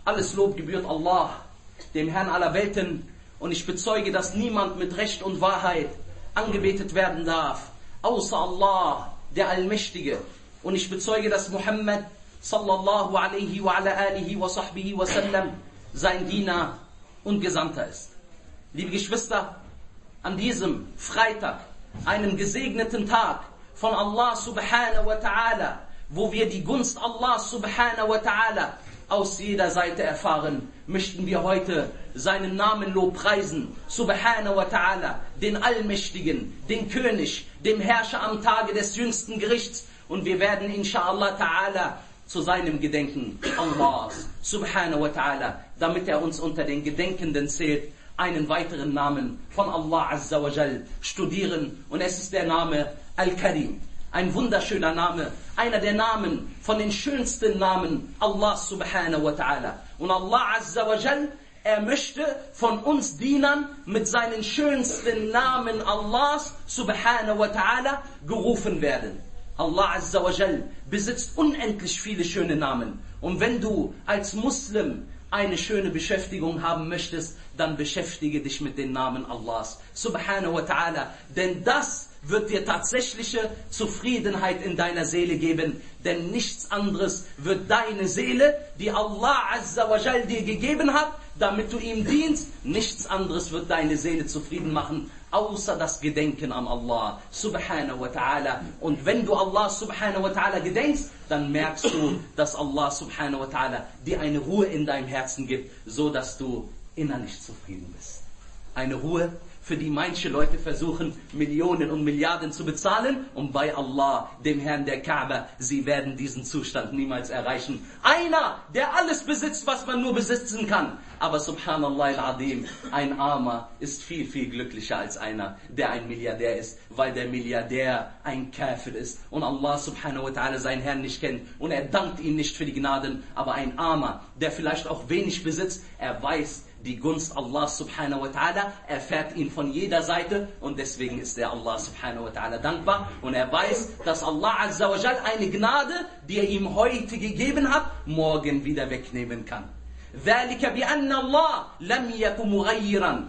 Alles Lob gebührt Allah, dem Herrn aller Welten, und ich bezeuge, dass niemand mit Recht und Wahrheit angebetet werden darf, außer Allah, der Allmächtige. Und ich bezeuge, dass Muhammad sallallahu alaihi wa ala alihi wa sahbihi wa sallam sein Diener und Gesandter ist. Liebe Geschwister, an diesem Freitag, einem gesegneten Tag von Allah subhanahu wa ta'ala, wo wir die Gunst Allah subhanahu wa ta'ala aus jeder Seite erfahren, möchten wir heute seinen Namen lobpreisen, subhanahu wa ta'ala, den Allmächtigen, den König, dem Herrscher am Tage des jüngsten Gerichts, und wir werden inshallah ta'ala zu seinem Gedenken Allahs subhanahu wa ta'ala, damit er uns unter den Gedenkenden zählt, einen weiteren Namen von Allah azza wa jal studieren, und es ist der Name Al-Karim. Ein wunderschöner Name, einer der Namen von den schönsten Namen Allah subhanahu wa ta'ala. Und Allah azza wa jal, er möchte von uns Dienern mit seinen schönsten Namen Allahs subhanahu wa ta'ala gerufen werden. Allah azza wa jal besitzt unendlich viele schöne Namen. Und wenn du als Muslim eine schöne Beschäftigung haben möchtest, dann beschäftige dich mit den Namen Allahs subhanahu wa ta'ala. Denn das wird dir tatsächliche Zufriedenheit in deiner Seele geben. Denn nichts anderes wird deine Seele, die Allah azza wa jal dir gegeben hat, damit du ihm dienst, nichts anderes wird deine Seele zufrieden machen, außer das Gedenken an Allah subhanahu wa ta'ala. Und wenn du Allah subhanahu wa ta'ala gedenkst, dann merkst du, dass Allah subhanahu wa ta'ala dir eine Ruhe in deinem Herzen gibt, so dass du innerlich zufrieden bist. Eine Ruhe, für die manche Leute versuchen, Millionen und Milliarden zu bezahlen, und bei Allah, dem Herrn der Kaaba, sie werden diesen Zustand niemals erreichen. Einer, der alles besitzt, was man nur besitzen kann. Aber subhanallah al-Azim, ein Armer ist viel, viel glücklicher als einer, der ein Milliardär ist, weil der Milliardär ein Kafir ist und Allah subhanahu wa ta'ala seinen Herrn nicht kennt und er dankt ihm nicht für die Gnaden. Aber ein Armer, der vielleicht auch wenig besitzt, er weiß, die Gunst Allah subhanahu wa ta'ala erfährt ihn von jeder Seite, und deswegen ist er Allah subhanahu wa ta'ala dankbar, und er weiß, dass Allah azza wa jal eine Gnade, die er ihm heute gegeben hat, morgen wieder wegnehmen kann. ذلك بأن الله لم يكن مغيرا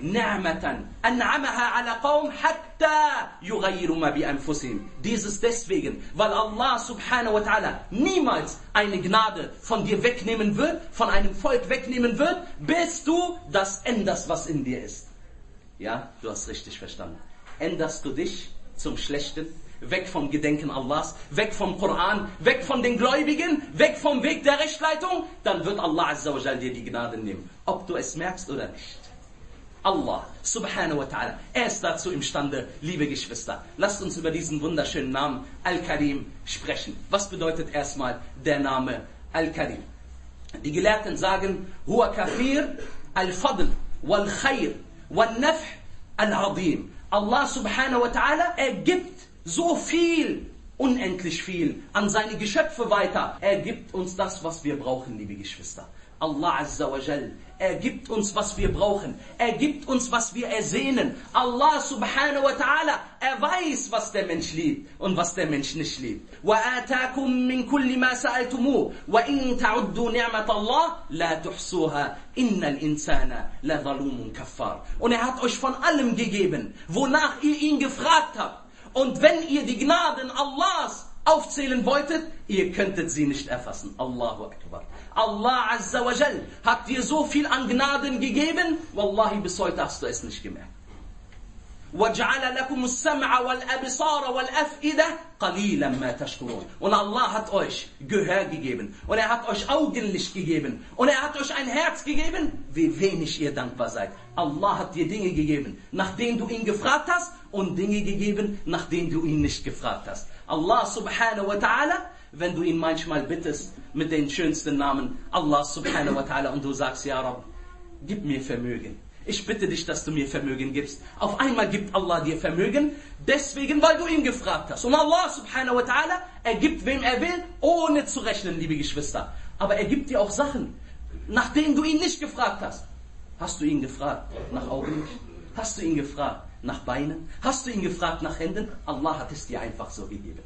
نعمة أنعمها على قوم حتى يغيروا ما بأنفسهم. Dieses deswegen, weil Allah subhanahu wa ta'ala niemals eine Gnade von dir wegnehmen wird, von einem Volk wegnehmen wird, bis du das änderst, was in dir ist. Ja, du hast richtig verstanden. Änderst du dich zum Schlechten, weg vom Gedenken Allahs, weg vom Koran, weg von den Gläubigen, weg vom Weg der Rechtleitung, dann wird Allah azza wa jal dir die Gnade nehmen, ob du es merkst oder nicht. Allah subhanahu wa ta'ala, er ist dazu imstande, liebe Geschwister. Lasst uns über diesen wunderschönen Namen Al-Karim sprechen. Was bedeutet erstmal der Name Al-Karim? Die Gelehrten sagen, Huwa Kathir al-Fadl wal-Khair wal-Naf' al-Azim. Allah subhanahu wa ta'ala, er gibt so viel, unendlich viel an seine Geschöpfe weiter. Er gibt uns das, was wir brauchen, liebe Geschwister. Allah azza wa jal, er gibt uns, was wir brauchen. Er gibt uns, was wir ersehnen. Allah subhanahu wa ta'ala, er weiß, was der Mensch liebt und was der Mensch nicht liebt. وَآتَاكُم مِّن كُلِّ مَا سَأَلْتُمُوهُ وَإِن تَعُدُّوا نِعْمَةَ اللَّهِ لَا تُحْصُوهَا إِنَّ الْإِنسَانَ لَظَلُومٌ كَفَّارٌ. Und er hat euch von allem gegeben, wonach ihr ihn gefragt habt. Und wenn ihr die Gnaden Allahs aufzählen wolltet, ihr könntet sie nicht erfassen. Allahu Akbar. Allah azza wa jal hat dir so viel an Gnaden gegeben, wallahi bis heute hast du es nicht gemerkt. وَجَعَلَ لَكُمُ السَّمْعَ وَالْأَبْصَارَ وَالْأَفْئِدَةَ قَلِيلًا مَا تَشْكُرُونَ. Und Allah hat euch Gehör gegeben, und er hat euch Augenlicht gegeben, und er hat euch ein Herz gegeben, wie wenig ihr dankbar seid. Allah hat dir Dinge gegeben, nach denen du ihn gefragt hast, und Dinge gegeben, nach denen du ihn nicht gefragt hast. Allah subhanahu wa ta'ala, wenn du ihn manchmal bittest mit den schönsten Namen, Allah subhanahu wa ta'ala, und du sagst, Ja Rabb, gib mir Vermögen. Ich bitte dich, dass du mir Vermögen gibst. Auf einmal gibt Allah dir Vermögen, deswegen, weil du ihn gefragt hast. Und Allah subhanahu wa ta'ala, er gibt wem er will, ohne zu rechnen, liebe Geschwister. Aber er gibt dir auch Sachen, nach denen du ihn nicht gefragt hast. Hast du ihn gefragt nach Augen? Hast du ihn gefragt nach Beinen? Hast du ihn gefragt nach Händen? Allah hat es dir einfach so gegeben.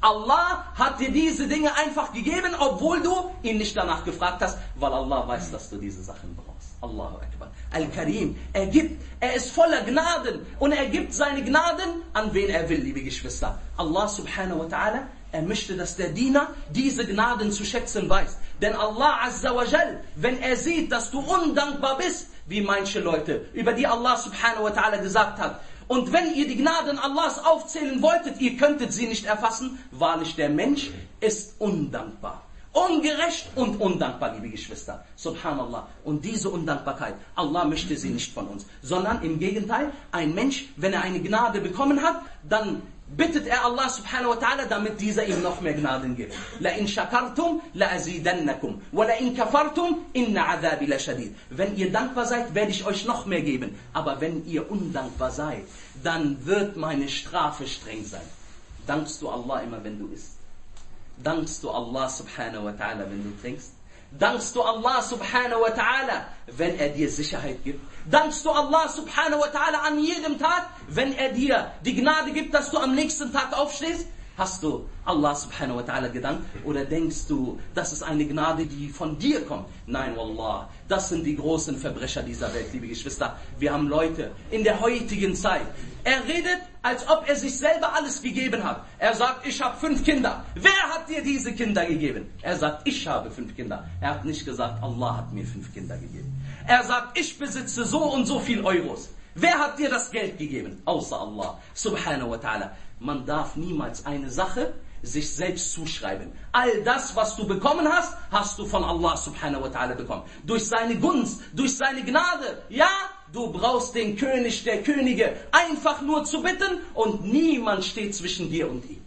Allah hat dir diese Dinge einfach gegeben, obwohl du ihn nicht danach gefragt hast, weil Allah weiß, dass du diese Sachen brauchst. Allahu Akbar. Al-Karim, er gibt, er ist voller Gnaden und er gibt seine Gnaden an wen er will, liebe Geschwister. Allah subhanahu wa ta'ala, er möchte, dass der Diener diese Gnaden zu schätzen weiß. Denn Allah azza wa jal, wenn er sieht, dass du undankbar bist, wie manche Leute, über die Allah subhanahu wa ta'ala gesagt hat, und wenn ihr die Gnaden Allahs aufzählen wolltet, ihr könntet sie nicht erfassen, wahrlich der Mensch ist undankbar. Ungerecht und undankbar, liebe Geschwister. Subhanallah. Und diese Undankbarkeit, Allah möchte sie nicht von uns. Sondern im Gegenteil, ein Mensch, wenn er eine Gnade bekommen hat, dann bittet er Allah subhanahu wa ta'ala, damit dieser ihm noch mehr Gnaden gibt. La in shakartum, la azidannakum. Wa la in kafartum, inna azabi la shadid. Wenn ihr dankbar seid, werde ich euch noch mehr geben. Aber wenn ihr undankbar seid, dann wird meine Strafe streng sein. Dankst du Allah immer, wenn du isst? Dankst du Allah subhanahu wa ta'ala, wenn du trinkst? Dankst du Allah subhanahu wa ta'ala, wenn er dir Sicherheit gibt? Dankst du Allah subhanahu wa ta'ala an jedem Tag, wenn er dir die Gnade gibt, dass du am nächsten Tag aufstehst? Hast du Allah subhanahu wa ta'ala gedankt? Oder denkst du, das ist eine Gnade, die von dir kommt? Nein, Wallah, das sind die großen Verbrecher dieser Welt, liebe Geschwister. Wir haben Leute in der heutigen Zeit. Er redet, als ob er sich selber alles gegeben hat. Er sagt, ich habe 5 Kinder. Wer hat dir diese Kinder gegeben? Er sagt, ich habe 5 Kinder. Er hat nicht gesagt, Allah hat mir 5 Kinder gegeben. Er sagt, ich besitze so und so viel Euros. Wer hat dir das Geld gegeben? Außer Allah subhanahu wa ta'ala. Man darf niemals eine Sache sich selbst zuschreiben. All das, was du bekommen hast, hast du von Allah subhanahu wa ta'ala bekommen. Durch seine Gunst, durch seine Gnade. Ja, du brauchst den König der Könige einfach nur zu bitten und niemand steht zwischen dir und ihm.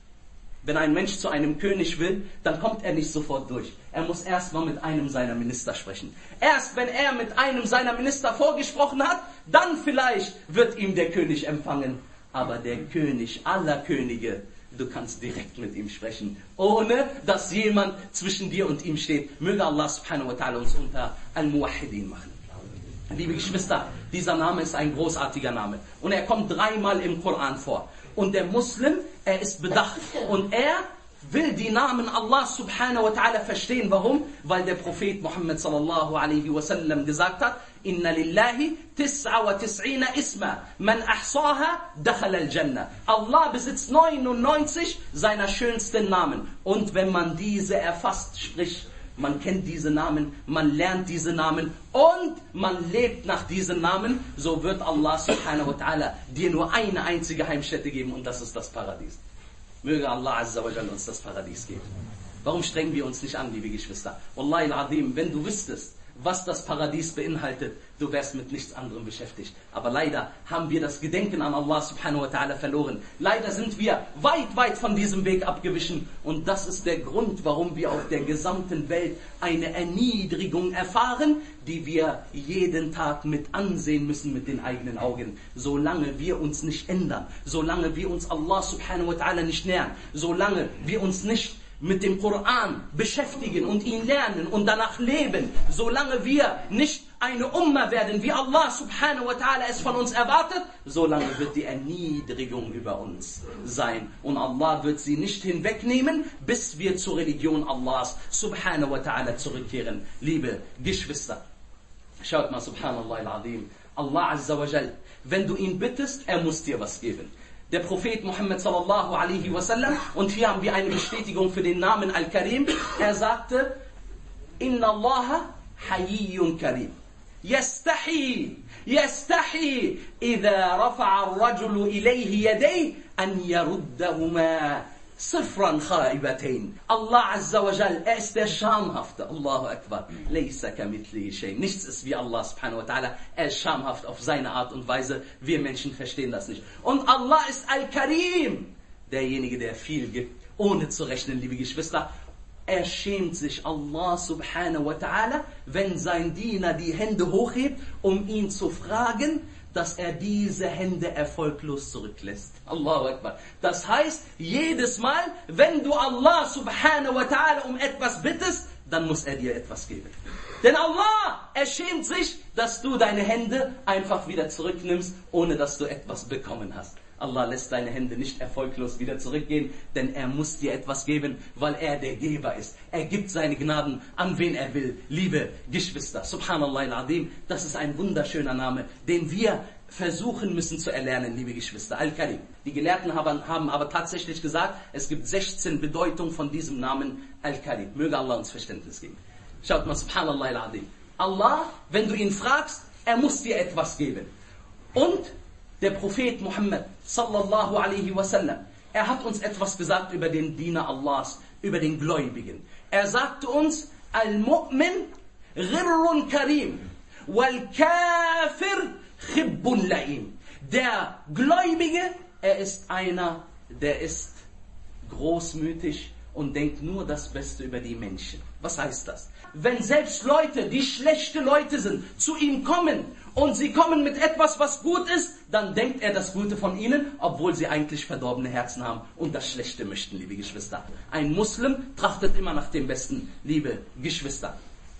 Wenn ein Mensch zu einem König will, dann kommt er nicht sofort durch. Er muss erst mal mit einem seiner Minister sprechen. Erst wenn er mit einem seiner Minister vorgesprochen hat, dann vielleicht wird ihm der König empfangen. Aber der König aller Könige, du kannst direkt mit ihm sprechen, ohne dass jemand zwischen dir und ihm steht. Möge Allah subhanahu wa ta'ala uns unter Al-Muwahhidin machen. Liebe Geschwister, dieser Name ist ein großartiger Name. Und er kommt 3-mal im Koran vor. Und der Muslim, er ist bedacht. Und er will die Namen Allah subhanahu wa ta'ala verstehen. Warum? Weil der Prophet Muhammad sallallahu alaihi wasallam gesagt hat, Inna lillahi 99 isma, man ahsaha dakhala al-Jannah. Allah besitzt 99 seiner schönsten Namen. Und wenn man diese erfasst, sprich, man kennt diese Namen, man lernt diese Namen und man lebt nach diesen Namen, so wird Allah subhanahu wa ta'ala dir nur eine einzige Heimstätte geben und das ist das Paradies. Möge Allah azza wa jalla uns das Paradies geben. Warum strengen wir uns nicht an, liebe Geschwister? Wallahi al-Azim, wenn du wüsstest, was das Paradies beinhaltet, du wärst mit nichts anderem beschäftigt. Aber leider haben wir das Gedenken an Allah subhanahu wa ta'ala verloren. Leider sind wir weit von diesem Weg abgewichen. Und das ist der Grund, warum wir auf der gesamten Welt eine Erniedrigung erfahren, die wir jeden Tag mit ansehen müssen mit den eigenen Augen. Solange wir uns nicht ändern, solange wir uns Allah subhanahu wa ta'ala nicht nähern, solange wir uns nicht mit dem Koran beschäftigen und ihn lernen und danach leben, solange wir nicht eine Umma werden, wie Allah subhanahu wa ta'ala es von uns erwartet, solange wird die Erniedrigung über uns sein. Und Allah wird sie nicht hinwegnehmen, bis wir zur Religion Allahs subhanahu wa ta'ala zurückkehren. Liebe Geschwister, schaut mal, subhanallah al-Azim, Allah azza wa jal, wenn du ihn bittest, er muss dir was geben. Der Prophet Muhammad sallallahu alaihi wasallam, und hier haben wir eine Bestätigung für den Namen Al-Karim, er sagte, Inna Allaha hayyun karim. Yastahi, idha rafa'a ar-rajulu ilayhi yaday, an yaruddahuma Sifran khaibatain. Allah azza wa jal, er ist der Schamhafte. Allahu Akbar. Laysa kamithlihi shay. Nichts ist wie Allah subhanahu wa ta'ala. Er ist schamhaft auf seine Art und Weise. Wir Menschen verstehen das nicht. Und Allah ist Al-Karim. Derjenige, der viel gibt, ohne zu rechnen, liebe Geschwister. Er schämt sich, Allah subhanahu wa ta'ala, wenn sein Diener die Hände hochhebt, um ihn zu fragen, dass er diese Hände erfolglos zurücklässt. Allahu Akbar. Das heißt, jedes Mal, wenn du Allah subhanahu wa ta'ala um etwas bittest, dann muss er dir etwas geben. Denn Allah, er schämt sich, dass du deine Hände einfach wieder zurücknimmst, ohne dass du etwas bekommen hast. Allah lässt deine Hände nicht erfolglos wieder zurückgehen, denn er muss dir etwas geben, weil er der Geber ist. Er gibt seine Gnaden an wen er will. Liebe Geschwister, Subhanallah al-Azim, das ist ein wunderschöner Name, den wir versuchen müssen zu erlernen, liebe Geschwister. Al-Karim. Die Gelehrten haben aber tatsächlich gesagt, es gibt 16 Bedeutungen von diesem Namen Al-Karim. Möge Allah uns Verständnis geben. Schaut mal, Subhanallah al-Azim. Allah, wenn du ihn fragst, er muss dir etwas geben. Und der Prophet Muhammad sallallahu alaihi wasallam, er hat uns etwas gesagt über den Diener Allahs, über den Gläubigen. Er sagte uns, Al-Mu'min Ghirrun Karim, Wal-Kafir Khibbun La'im. Der Gläubige, er ist einer, der ist großmütig und denkt nur das Beste über die Menschen. Was heißt das? Wenn selbst Leute, die schlechte Leute sind, zu ihm kommen und sie kommen mit etwas, was gut ist, dann denkt er das Gute von ihnen, obwohl sie eigentlich verdorbene Herzen haben und das Schlechte möchten, liebe Geschwister. Ein Muslim trachtet immer nach dem Besten, liebe Geschwister.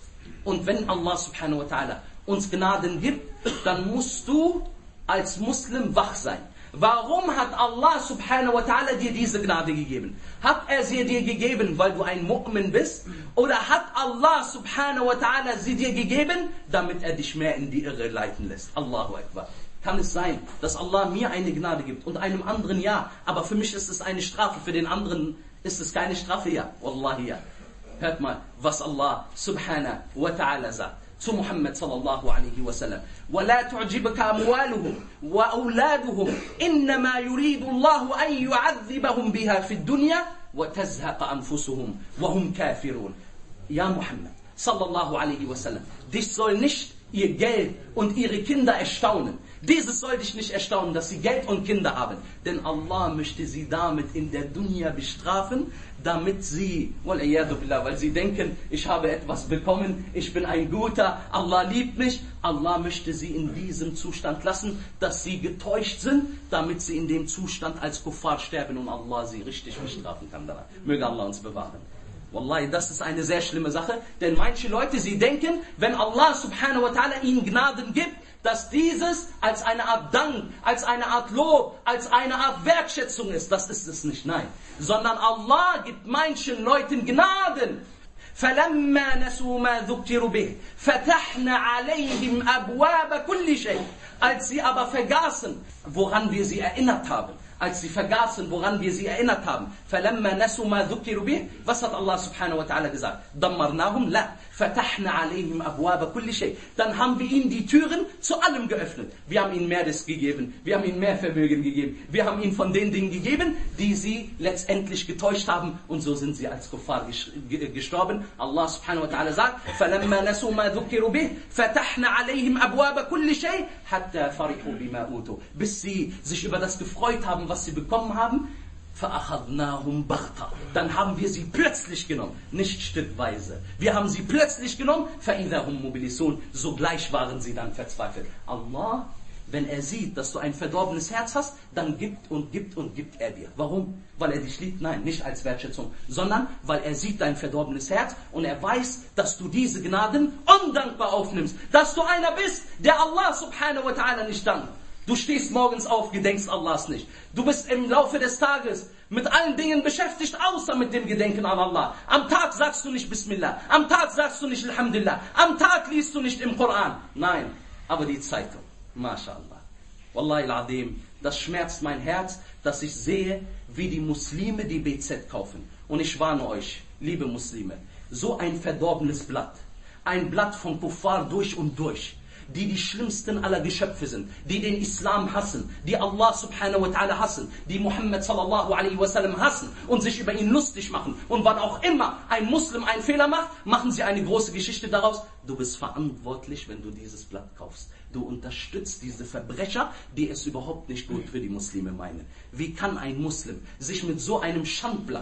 Und wenn Allah subhanahu wa ta'ala uns Gnaden gibt, dann musst du als Muslim wach sein. Warum hat Allah subhanahu wa ta'ala dir diese Gnade gegeben? Hat er sie dir gegeben, weil du ein Mu'min bist? Oder hat Allah subhanahu wa ta'ala sie dir gegeben, damit er dich mehr in die Irre leiten lässt? Allahu Akbar. Kann es sein, dass Allah mir eine Gnade gibt und einem anderen ja, aber für mich ist es eine Strafe, für den anderen ist es keine Strafe? Ja, Wallahi ja. Hört mal, was Allah subhanahu wa ta'ala sagt zu Muhammad sallallahu alaihi wasallam. وَلَا تُعْجِبْكَ أَمْوَالُهُمْ وَأَوْلَادُهُمْ إِنَّمَا يُرِيدُ اللَّهُ أَنْ يُعَذِّبَهُمْ بِهَا فِي الدُّنْيَا وَتَزْهَقَ أَنفُسُهُمْ وَهُمْ كَافِرُونَ. Ja Muhammad sallallahu alaihi wasallam, dich soll nicht ihr Geld und ihre Kinder erstaunen. Dieses soll dich nicht erstaunen, dass sie Geld und Kinder haben. Denn Allah möchte sie damit in der Dunya bestrafen, damit sie, weil sie denken, ich habe etwas bekommen, ich bin ein Guter, Allah liebt mich. Allah möchte sie in diesem Zustand lassen, dass sie getäuscht sind, damit sie in dem Zustand als Kuffar sterben und Allah sie richtig bestrafen kann danach. Möge Allah uns bewahren. Wallahi, das ist eine sehr schlimme Sache, denn manche Leute, sie denken, wenn Allah subhanahu wa ta'ala ihnen Gnaden gibt, dass dieses als eine Art Dank, als eine Art Lob, als eine Art Wertschätzung ist. Das ist es nicht, nein. Sondern Allah gibt manchen Leuten Gnaden. فَلَمَّا نَسُوا مَا ذُكِّرُوا بِهِ فَتَحْنَا عَلَيْهِمْ أَبْوَابَ كُلِّ شَيْءٍ. Als sie aber vergaßen, woran wir sie erinnert haben, als sie vergaßen, woran wir sie erinnert haben. فَلَمَّا نَسُوا مَا ذُكِّرُوا بِهِ. Was hat Allah subhanahu wa ta'ala gesagt? دَمَّرْنَاهُمْ لَا فَتَحْنَا عَلَيْهِمْ أَبْوَابَ كُلِّ شَيْءٍ. Dann haben wir ihnen die Türen zu allem geöffnet. Wir haben ihnen mehr das gegeben. Wir haben ihnen mehr Vermögen gegeben. Wir haben ihnen von den Dingen gegeben, die sie letztendlich getäuscht haben. Und so sind sie als Kuffar gestorben. Allah subhanahu wa ta'ala sagt, فَلَمَّا نَسُوا مَا ذُكِّرُوا بِهِ فَتَحْنَا عَلَيْهِمْ أَبْوَابَ كُلِّ شَيْءٍ حَتَّى فَرِحُوا بِمَا أُوتُوا. Bis sie sich über das gefreut haben, was sie bekommen haben. فَأَخَذْنَاهُمْ بَغْتَةً. Dann haben wir sie plötzlich genommen, nicht stückweise. Wir haben sie plötzlich genommen. فَإِذَا هُمْ مُبْلِسُونَ. Sogleich waren sie dann verzweifelt. Allah, wenn er sieht, dass du ein verdorbenes Herz hast, dann gibt und gibt und gibt er dir. Warum? Weil er dich liebt? Nein, nicht als Wertschätzung, sondern weil er sieht dein verdorbenes Herz und er weiß, dass du diese Gnaden undankbar aufnimmst. Dass du einer bist, der Allah subhanahu wa ta'ala nicht dankt. Du stehst morgens auf, gedenkst Allahs nicht. Du bist im Laufe des Tages mit allen Dingen beschäftigt, außer mit dem Gedenken an Allah. Am Tag sagst du nicht Bismillah, am Tag sagst du nicht Alhamdulillah, am Tag liest du nicht im Koran. Nein, aber die Zeitung, MashaAllah. Wallahi al-Azim, das schmerzt mein Herz, dass ich sehe, wie die Muslime die BZ kaufen. Und ich warne euch, liebe Muslime, so ein verdorbenes Blatt, ein Blatt von Kuffar durch und durch, die schlimmsten aller Geschöpfe sind, die den Islam hassen, die Allah subhanahu wa ta'ala hassen, die Muhammad sallallahu alaihi wasallam hassen und sich über ihn lustig machen. Und wann auch immer ein Muslim einen Fehler macht, machen sie eine große Geschichte daraus. Du bist verantwortlich, wenn du dieses Blatt kaufst. Du unterstützt diese Verbrecher, die es überhaupt nicht gut für die Muslime meinen. Wie kann ein Muslim sich mit so einem Schandblatt,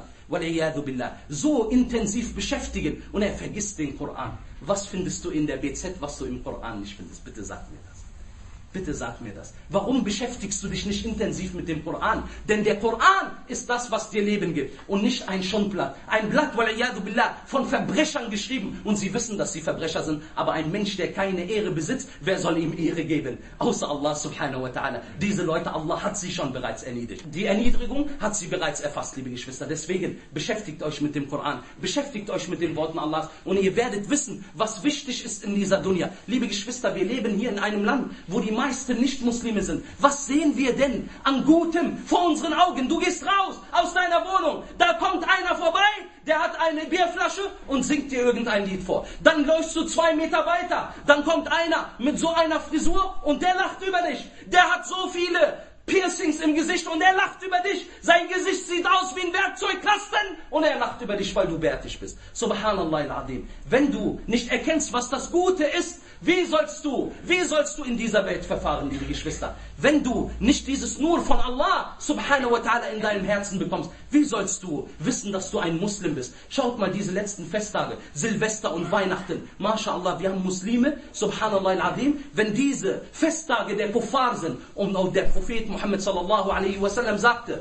so intensiv beschäftigen und er vergisst den Koran? Was findest du in der BZ, was du im Koran nicht findest? Bitte sag mir das. Bitte sag mir das. Warum beschäftigst du dich nicht intensiv mit dem Koran? Denn der Koran ist das, was dir Leben gibt und nicht ein Schundblatt. Ein Blatt, wal'iyadu billah, von Verbrechern geschrieben. Und sie wissen, dass sie Verbrecher sind. Aber ein Mensch, der keine Ehre besitzt, wer soll ihm Ehre geben? Außer Allah subhanahu wa ta'ala. Diese Leute, Allah hat sie schon bereits erniedrigt. Die Erniedrigung hat sie bereits erfasst, liebe Geschwister. Deswegen beschäftigt euch mit dem Koran. Beschäftigt euch mit den Worten Allahs. Und ihr werdet wissen, was wichtig ist in dieser Dunya. Liebe Geschwister, wir leben hier in einem Land, wo die meisten Nicht-Muslime sind. Was sehen wir denn an Gutem vor unseren Augen? Du gehst raus aus deiner Wohnung, da kommt einer vorbei, der hat eine Bierflasche und singt dir irgendein Lied vor. Dann läufst du 2 Meter weiter, dann kommt einer mit so einer Frisur und der lacht über dich. Der hat so viele Piercings im Gesicht und er lacht über dich. Sein Gesicht sieht aus wie ein Werkzeugkasten und er lacht über dich, weil du bärtig bist. Subhanallah al-Azim. Wenn du nicht erkennst, was das Gute ist, wie sollst du in dieser Welt verfahren, liebe Geschwister? Wenn du nicht dieses Nur von Allah subhanahu wa ta'ala in deinem Herzen bekommst, wie sollst du wissen, dass du ein Muslim bist? Schaut mal diese letzten Festtage, Silvester und Weihnachten. MashaAllah, wir haben Muslime, subhanallah al-Azim, wenn diese Festtage der Kuffar sind und auch der Prophet Muhammad sallallahu alaihi wasallam sagte,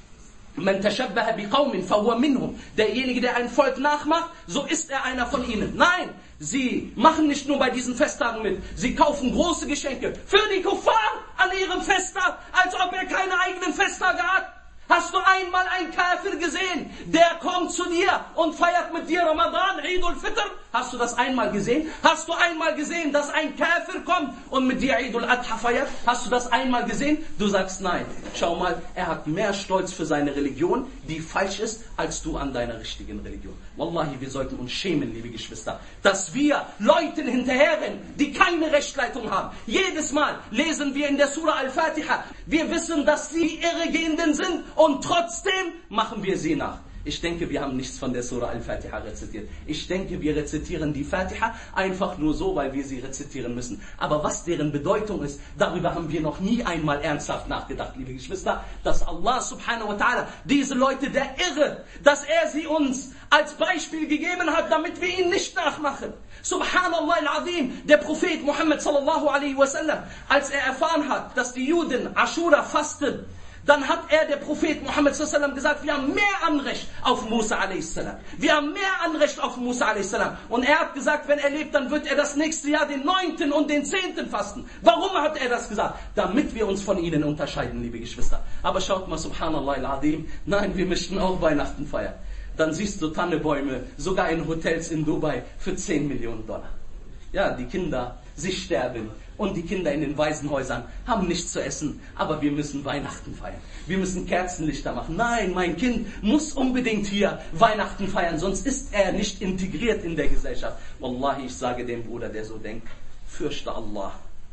Man tashabbaha biqaumin fahuwa minhum. Derjenige, der ein Volk nachmacht, so ist er einer von ihnen. Nein, sie machen nicht nur bei diesen Festtagen mit. Sie kaufen große Geschenke für die Kuffar an ihrem Festtag, als ob er keine eigenen Festtage hat. Hast du einmal einen Kafir gesehen, der kommt zu dir und feiert mit dir Ramadan, Eid al-Fitr? Hast du das einmal gesehen? Hast du einmal gesehen, dass ein Kafir kommt und mit dir Eid al-Adha feiert? Hast du das einmal gesehen? Du sagst nein. Schau mal, er hat mehr Stolz für seine Religion, die falsch ist, als du an deiner richtigen Religion. Wallahi, wir sollten uns schämen, liebe Geschwister, dass wir Leuten hinterherrennen, die keine Rechtsleitung haben. Jedes Mal lesen wir in der Surah Al-Fatiha, wir wissen, dass sie Irregehenden sind und trotzdem machen wir sie nach. Ich denke, wir haben nichts von der Surah Al-Fatiha rezitiert. Ich denke, wir rezitieren die Fatiha einfach nur so, weil wir sie rezitieren müssen. Aber was deren Bedeutung ist, darüber haben wir noch nie einmal ernsthaft nachgedacht, liebe Geschwister, dass Allah subhanahu wa ta'ala diese Leute der Irre, dass er sie uns als Beispiel gegeben hat, damit wir ihn nicht nachmachen. Subhanallah al-Azim, der Prophet Muhammad sallallahu alaihi wasallam, als er erfahren hat, dass die Juden Ashura fasten, dann hat der Prophet Muhammad sallallahu alaihi wasallam gesagt, wir haben mehr Anrecht auf Musa a.s. Wir haben mehr Anrecht auf Musa a.s. Und er hat gesagt, wenn er lebt, dann wird er das nächste Jahr den 9. und den 10. fasten. Warum hat er das gesagt? Damit wir uns von ihnen unterscheiden, liebe Geschwister. Aber schaut mal, subhanallah al-Azim, nein, wir möchten auch Weihnachten feiern. Dann siehst du Tannebäume, sogar in Hotels in Dubai, für 10 Millionen Dollar. Ja, die Kinder, sie sterben. Und die Kinder in den Waisenhäusern haben nichts zu essen. Aber wir müssen Weihnachten feiern. Wir müssen Kerzenlichter machen. Nein, mein Kind muss unbedingt hier Weihnachten feiern, sonst ist er nicht integriert in der Gesellschaft. Wallahi, ich sage dem Bruder, der so denkt, fürchte Allah.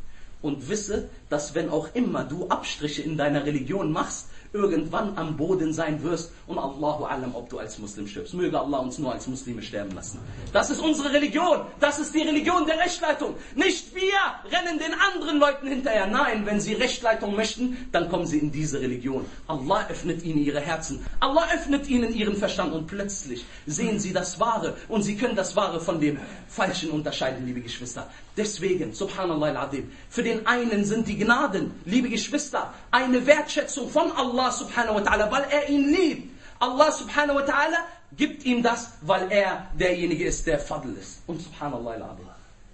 Und wisse, dass wenn auch immer du Abstriche in deiner Religion machst, irgendwann am Boden sein wirst und Allahu alam, ob du als Muslim stirbst. Möge Allah uns nur als Muslime sterben lassen. Das ist unsere Religion. Das ist die Religion der Rechtsleitung. Nicht wir rennen den anderen Leuten hinterher. Nein, wenn sie Rechtsleitung möchten, dann kommen sie in diese Religion. Allah öffnet ihnen ihre Herzen. Allah öffnet ihnen ihren Verstand und plötzlich sehen sie das Wahre und sie können das Wahre von dem Falschen unterscheiden, liebe Geschwister. Deswegen, subhanallah al-Azim, für den einen sind die Gnaden, liebe Geschwister, eine Wertschätzung von Allah subhanahu wa ta'ala, weil er ihn liebt. Allah subhanahu wa ta'ala gibt ihm das, weil er derjenige ist, der Fadl ist. Und subhanallah al-Azim,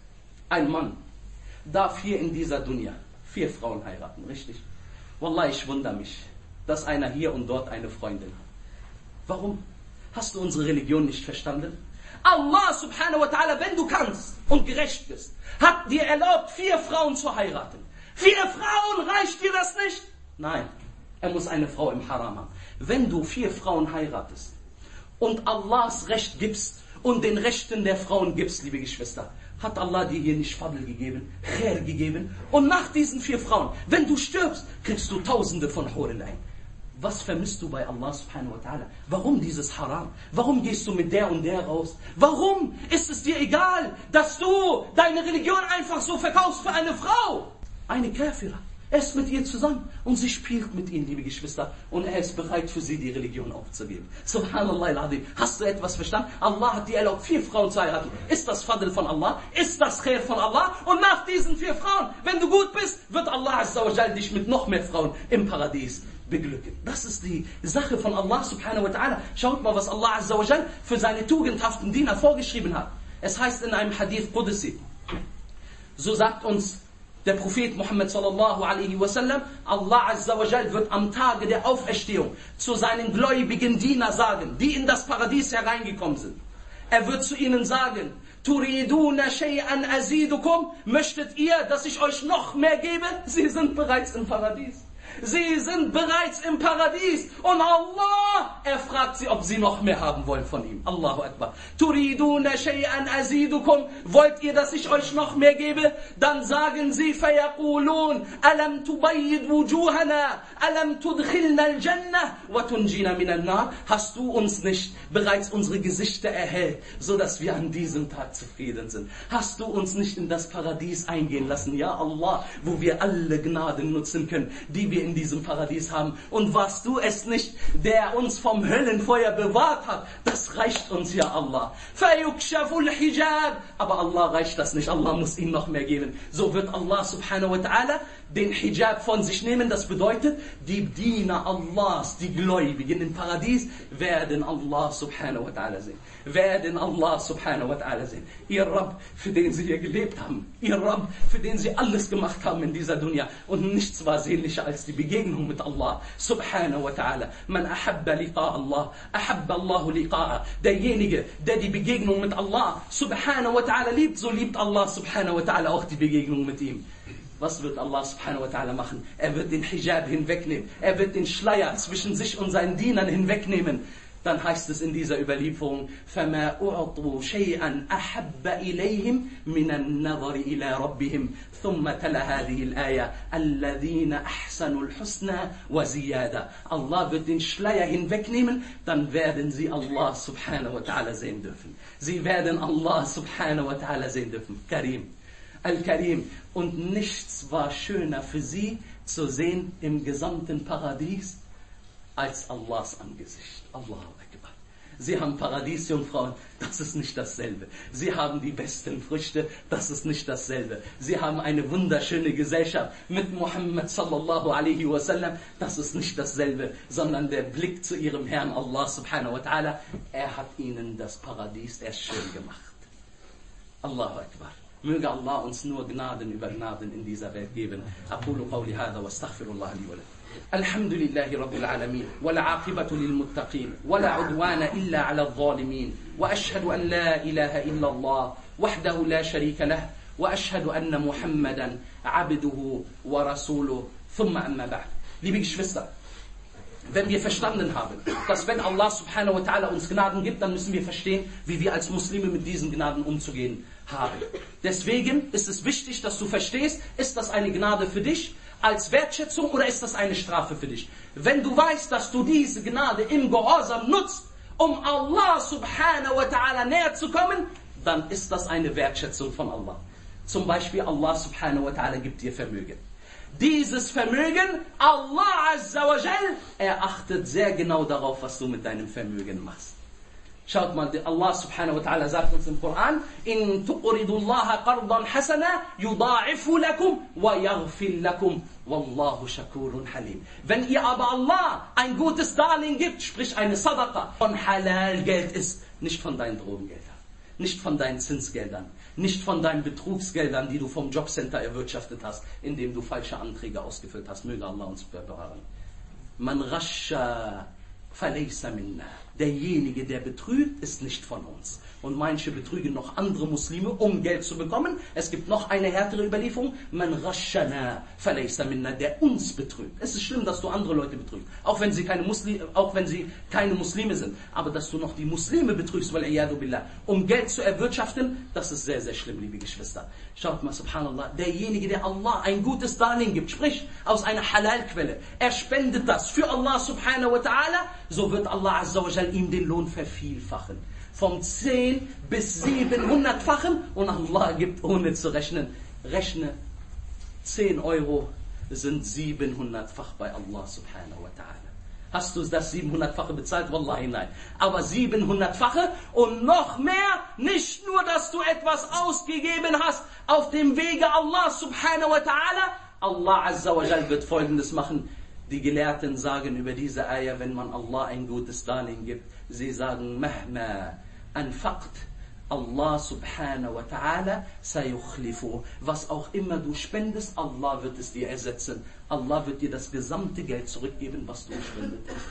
ein Mann darf hier in dieser Dunya 4 Frauen heiraten, richtig? Wallah, ich wundere mich, dass einer hier und dort eine Freundin hat. Warum? Hast du unsere Religion nicht verstanden? Allah subhanahu wa ta'ala, wenn du kannst und gerecht bist, hat dir erlaubt, 4 Frauen zu heiraten. 4 Frauen, reicht dir das nicht? Nein, er muss eine Frau im Haram haben. Wenn du 4 Frauen heiratest und Allahs Recht gibst und den Rechten der Frauen gibst, liebe Geschwister, hat Allah dir hier nicht Fadl gegeben, Khair gegeben. Und nach diesen 4 Frauen, wenn du stirbst, kriegst du Tausende von Hurelein. Was vermisst du bei Allah subhanahu wa ta'ala? Warum dieses Haram? Warum gehst du mit der und der raus? Warum ist es dir egal, dass du deine Religion einfach so verkaufst für eine Frau? Eine Kafira. Er ist mit ihr zusammen und sie spielt mit ihm, liebe Geschwister, und er ist bereit für sie die Religion aufzugeben. Subhanallah al-Azim. Hast du etwas verstanden? Allah hat dir erlaubt, 4 Frauen zu heiraten. Ist das Fadl von Allah? Ist das Khair von Allah? Und nach diesen 4 Frauen, wenn du gut bist, wird Allah Azza wa Jal dich mit noch mehr Frauen im Paradies beglücken. Das ist die Sache von Allah subhanahu wa ta'ala. Schaut mal, was Allah Azza wa Jal für seine tugendhaften Diener vorgeschrieben hat. Es heißt in einem Hadith Qudsi, so sagt uns der Prophet Muhammad sallallahu alaihi wasallam, Allah Azza wa Jal wird am Tage der Auferstehung zu seinen gläubigen Dienern sagen, die in das Paradies hereingekommen sind. Er wird zu ihnen sagen, Turiduna shay'an azidukum, möchtet ihr, dass ich euch noch mehr gebe? Sie sind bereits im Paradies. Sie sind bereits im Paradies. Und Allah, er fragt sie, ob sie noch mehr haben wollen von ihm. Allahu Akbar. Turiduna shay'an azidukum. Wollt ihr, dass ich euch noch mehr gebe? Dann sagen sie, fayaqulun, alam tubayyid wujuhana, alam tudkhilna al-jannah, wa tunjina min al-nar. Hast du uns nicht bereits unsere Gesichter erhellt, so dass wir an diesem Tag zufrieden sind? Hast du uns nicht in das Paradies eingehen lassen? Ja Allah, wo wir alle Gnaden nutzen können, die wir in diesem Paradies haben. Und warst du es nicht, der uns vom Höllenfeuer bewahrt hat? Das reicht uns, ja Allah. Fayukshaful hijab. Aber Allah reicht das nicht. Allah muss ihm noch mehr geben. So wird Allah subhanahu wa ta'ala den Hijab von sich nehmen. Das bedeutet, die Diener Allahs, die Gläubigen im Paradies, werden Allah subhanahu wa ta'ala sehen. Werden Allah subhanahu wa ta'ala sehen. Ihr Rabb, für den sie hier gelebt haben. Ihr Rabb, für den sie alles gemacht haben in dieser Dunya. Und nichts war sehnlicher als die Begegnung mit Allah subhanahu wa ta'ala. Man ahabba liqa Allah, ahabba Allahu liqa'a. Derjenige, der die Begegnung mit Allah subhanahu wa ta'ala liebt, so liebt Allah subhanahu wa ta'ala auch die Begegnung mit ihm. Was wird Allah subhanahu wa ta'ala machen? Er wird den Hijab hinwegnehmen. Er wird den Schleier zwischen sich und seinen Dienern hinwegnehmen. Dann heißt es in dieser Überlieferung, فَمَا أُعْطُوا شَيْئًا أَحَبَّ إِلَيْهِمْ مِنَ النَّظَرِ إِلَى رَبِّهِمْ ثُمَّ تَلَا هَذِهِ الْآيَةِ الَّذِينَ أَحْسَنُوا الْحُسْنَى وَزِيَادَةً. Allah wird den Schleier hinwegnehmen, dann werden sie Allah subhanahu wa ta'ala sehen dürfen. Sie werden Allah subhanahu wa ta'ala sehen dürfen. Karim. Al-Karim. Und nichts war schöner für sie zu sehen im gesamten Paradies als Allahs Angesicht. Allahu Akbar. Sie haben Paradiesjungfrauen, das ist nicht dasselbe. Sie haben die besten Früchte, das ist nicht dasselbe. Sie haben eine wunderschöne Gesellschaft mit Muhammad sallallahu alaihi wasallam, das ist nicht dasselbe, sondern der Blick zu ihrem Herrn Allah subhanahu wa ta'ala, er hat ihnen das Paradies erst schön gemacht. Allahu Akbar. Möge Allah uns nur Gnaden über Gnaden in dieser Welt geben. Aqulu qawli hadha wa astaghfirullah li wa lakum. الحمد لله رب العالمين والعاقبة للمتقين ولا عدوان إلا على الظالمين وأشهد أن لا إله إلا الله وحده لا شريك له وأشهد أن محمدا عبده ورسوله ثم أما بعد. Liebe Geschwister, wenn wir verstanden haben, dass wenn Allah subhanahu wa ta'ala uns Gnaden gibt, dann müssen wir verstehen, wie wir als Muslime mit diesen Gnaden umzugehen haben. Deswegen ist es wichtig, dass du verstehst, ist das eine Gnade für dich als Wertschätzung oder ist das eine Strafe für dich? Wenn du weißt, dass du diese Gnade im Gehorsam nutzt, um Allah subhanahu wa ta'ala näher zu kommen, dann ist das eine Wertschätzung von Allah. Zum Beispiel Allah subhanahu wa ta'ala gibt dir Vermögen. Dieses Vermögen, Allah azza wa jal, er achtet sehr genau darauf, was du mit deinem Vermögen machst. Schaut mal, Allah subhanahu wa ta'ala sagt uns im Koran, in tuqridullaha qardan hasana yudha'ifu lakum wa yaghfir lakum wallahu shakurun halim. Wenn ihr aber Allah ein gutes Darlehen gibt, sprich eine Sadaqa von Halal Geld ist, nicht von deinen Drogengeldern, nicht von deinen Zinsgeldern, nicht von deinen Betrugsgeldern, die du vom Jobcenter erwirtschaftet hast, indem du falsche Anträge ausgefüllt hast. Möge Allah uns bewahren. Man rascha falaysa minna. Derjenige, der betrügt, ist nicht von uns. Und manche betrügen noch andere Muslime, um Geld zu bekommen. Es gibt noch eine härtere Überlieferung. Man rashana falaysa minna, der uns betrügt. Es ist schlimm, dass du andere Leute betrügst. Auch wenn sie keine Muslime sind. Aber dass du noch die Muslime betrügst, wal iyadu billah, um Geld zu erwirtschaften, das ist sehr, sehr schlimm, liebe Geschwister. Schaut mal, subhanallah, derjenige, der Allah ein gutes Darlehen gibt, sprich aus einer Halal-Quelle, er spendet das für Allah subhanahu wa ta'ala, so wird Allah azza wa jal ihm den Lohn vervielfachen. Vom 10 bis 700-fachen und Allah gibt, ohne zu rechnen, rechne 10 Euro sind 700-fach bei Allah subhanahu wa ta'ala. Hast du das 700-fache bezahlt? Wallahi nein. Aber 700-fache und noch mehr, nicht nur, dass du etwas ausgegeben hast auf dem Wege Allah subhanahu wa ta'ala. Allah azza wa jal wird Folgendes machen. Die Gelehrten sagen über diese Ayah, wenn man Allah ein gutes Darlehen gibt, sie sagen, Mahma anfaqt, Allah subhanahu wa ta'ala sayukhlifu. Was auch immer du spendest, Allah wird es dir ersetzen. Allah wird dir das gesamte Geld zurückgeben, was du gespendet hast.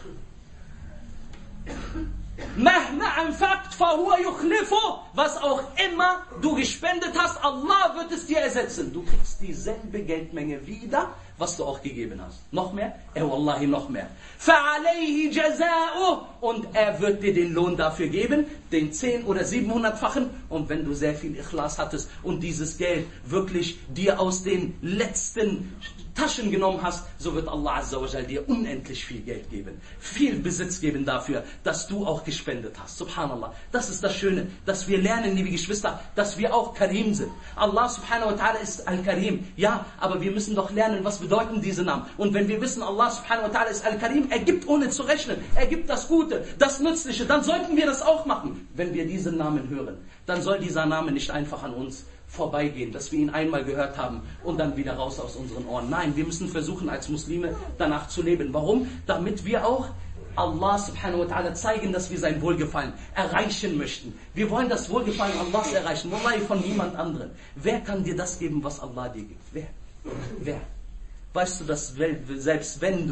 Mahma anfaqt fahuwa yukhlifu. Was auch immer du gespendet hast, Allah wird es dir ersetzen. Du kriegst dieselbe Geldmenge wieder, was du auch gegeben hast. Noch mehr? Wallahi noch mehr. فَعَلَيْهِ جَزَاؤُهُ. Und er wird dir den Lohn dafür geben, den 10- oder 700-fachen. Und wenn du sehr viel Ikhlas hattest und dieses Geld wirklich dir aus den letzten Taschen genommen hast, so wird Allah azza wa jal dir unendlich viel Geld geben. Viel Besitz geben dafür, dass du auch gespendet hast. Subhanallah. Das ist das Schöne, dass wir lernen, liebe Geschwister, dass wir auch Karim sind. Allah subhanahu wa ta'ala ist Al-Karim. Ja, aber wir müssen doch lernen, was bedeuten diese Namen. Und wenn wir wissen, Allah subhanahu wa ta'ala ist Al-Karim, er gibt ohne zu rechnen. Er gibt das Gute, das Nützliche. Dann sollten wir das auch machen. Wenn wir diesen Namen hören, dann soll dieser Name nicht einfach an uns vorbeigehen, dass wir ihn einmal gehört haben und dann wieder raus aus unseren Ohren. Nein, wir müssen versuchen als Muslime danach zu leben. Warum? Damit wir auch Allah subhanahu wa ta'ala zeigen, dass wir sein Wohlgefallen erreichen möchten. Wir wollen das Wohlgefallen Allahs erreichen, wallahi von niemand anderem. Wer kann dir das geben, was Allah dir gibt? Wer? Weißt du, dass selbst wenn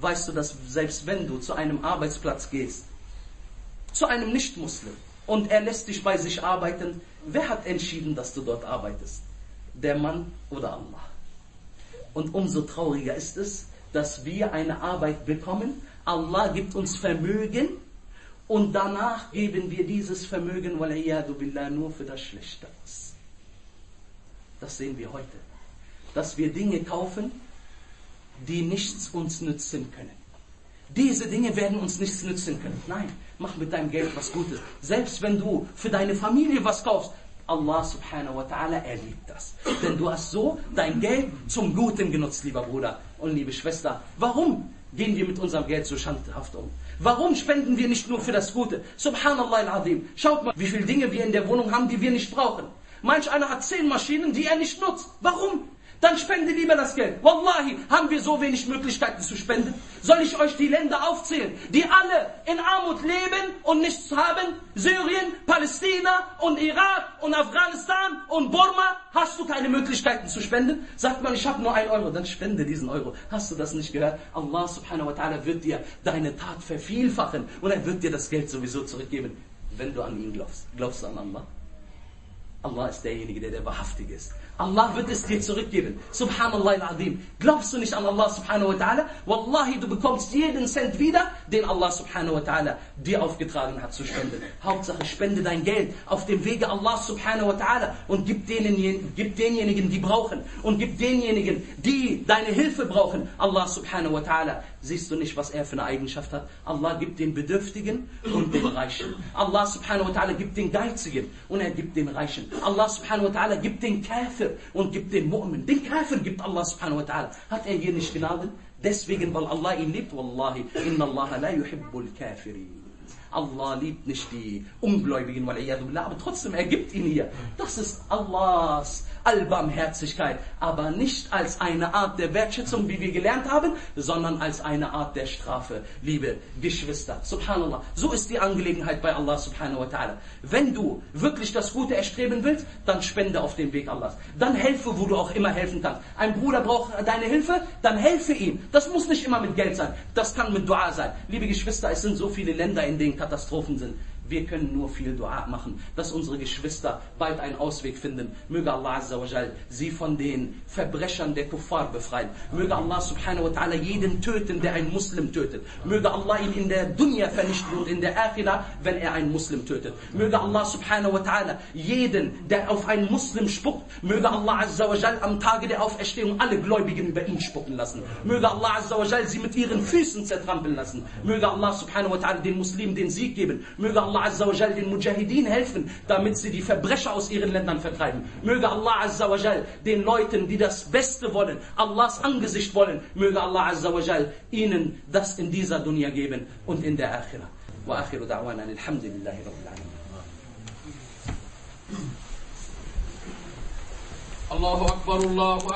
du zu einem Arbeitsplatz gehst, zu einem Nicht-Muslim, und er lässt dich bei sich arbeiten, wer hat entschieden, dass du dort arbeitest? Der Mann oder Allah? Und umso trauriger ist es, dass wir eine Arbeit bekommen, Allah gibt uns Vermögen und danach geben wir dieses Vermögen, wal'iyadu billah, nur für das Schlechte aus. Das sehen wir heute. Dass wir Dinge kaufen, die nichts uns nützen können. Diese Dinge werden uns nichts nützen können. Nein, mach mit deinem Geld was Gutes. Selbst wenn du für deine Familie was kaufst, Allah subhanahu wa ta'ala, er liebt das. Denn du hast so dein Geld zum Guten genutzt, lieber Bruder und liebe Schwester. Warum gehen wir mit unserem Geld so schandhaft um? Warum spenden wir nicht nur für das Gute? Subhanallah al-Azim. Schaut mal, wie viele Dinge wir in der Wohnung haben, die wir nicht brauchen. Manch einer hat 10 Maschinen, die er nicht nutzt. Warum? Dann spende lieber das Geld. Wallahi, haben wir so wenig Möglichkeiten zu spenden. Soll ich euch die Länder aufzählen, die alle in Armut leben und nichts haben? Syrien, Palästina und Irak und Afghanistan und Burma. Hast du keine Möglichkeiten zu spenden? Sagt man, ich habe nur 1 Euro, dann spende diesen Euro. Hast du das nicht gehört? Allah subhanahu wa ta'ala wird dir deine Tat vervielfachen und er wird dir das Geld sowieso zurückgeben, wenn du an ihn glaubst. Glaubst du an Allah? Allah ist derjenige, der wahrhaftig ist. Allah wird es dir zurückgeben. Subhanallah al-Azim. Glaubst du nicht an Allah subhanahu wa ta'ala? Wallahi, du bekommst jeden Cent wieder, den Allah subhanahu wa ta'ala dir aufgetragen hat zu spenden. Hauptsache, spende dein Geld auf dem Wege Allah subhanahu wa ta'ala und gib denjenigen, die brauchen. Und gib denjenigen, die deine Hilfe brauchen. Allah subhanahu wa ta'ala. Siehst du nicht, was er für eine Eigenschaft hat? Allah gibt den Bedürftigen und den Reichen. Allah subhanahu wa ta'ala gibt den Geizigen und er gibt den Reichen. Allah subhanahu wa ta'ala gibt den Kafir und gibt den Mu'min. Den Kafir gibt Allah subhanahu wa ta'ala. Hat er hier nicht Gnade? Deswegen, weil Allah ihn liebt, wallahi, inna Allah la yuhibbul kafirin. Allah liebt nicht die Ungläubigen, aber trotzdem, er gibt ihn hier. Das ist Allahs Allbarmherzigkeit, aber nicht als eine Art der Wertschätzung, wie wir gelernt haben, sondern als eine Art der Strafe, liebe Geschwister. Subhanallah, so ist die Angelegenheit bei Allah subhanahu wa ta'ala. Wenn du wirklich das Gute erstreben willst, dann spende auf dem Weg Allahs. Dann helfe, wo du auch immer helfen kannst. Ein Bruder braucht deine Hilfe, dann helfe ihm. Das muss nicht immer mit Geld sein, das kann mit Dua sein. Liebe Geschwister, es sind so viele Länder, in denen Katastrophen sind. Wir können nur viel Dua machen, dass unsere Geschwister bald einen Ausweg finden. Möge Allah azza wa jal sie von den Verbrechern der Kuffar befreien. Möge Allah subhanahu wa ta'ala jeden töten, der einen Muslim tötet. Möge Allah ihn in der Dunya vernichten und in der Akhirah, wenn er einen Muslim tötet. Möge Allah subhanahu wa ta'ala jeden, der auf einen Muslim spuckt, möge Allah azza wa jal am Tage der Auferstehung alle Gläubigen über ihn spucken lassen. Möge Allah azza wa jal sie mit ihren Füßen zertrampeln lassen. Möge Allah subhanahu wa ta'ala den Muslimen den Sieg geben. Möge Allah Allah Azza wa Jal den Mujahideen helfen, damit sie die Verbrecher aus ihren Ländern vertreiben. Möge Allah Azza wa Jal den Leuten, die das Beste wollen, Allahs Angesicht wollen, möge Allah Azza wa Jal ihnen das in dieser Dunya geben und in der Akhirah. Wa akhiru da'wana alhamdulillahi rabbil alamin. Allahu Akbar, Allahu Akbar.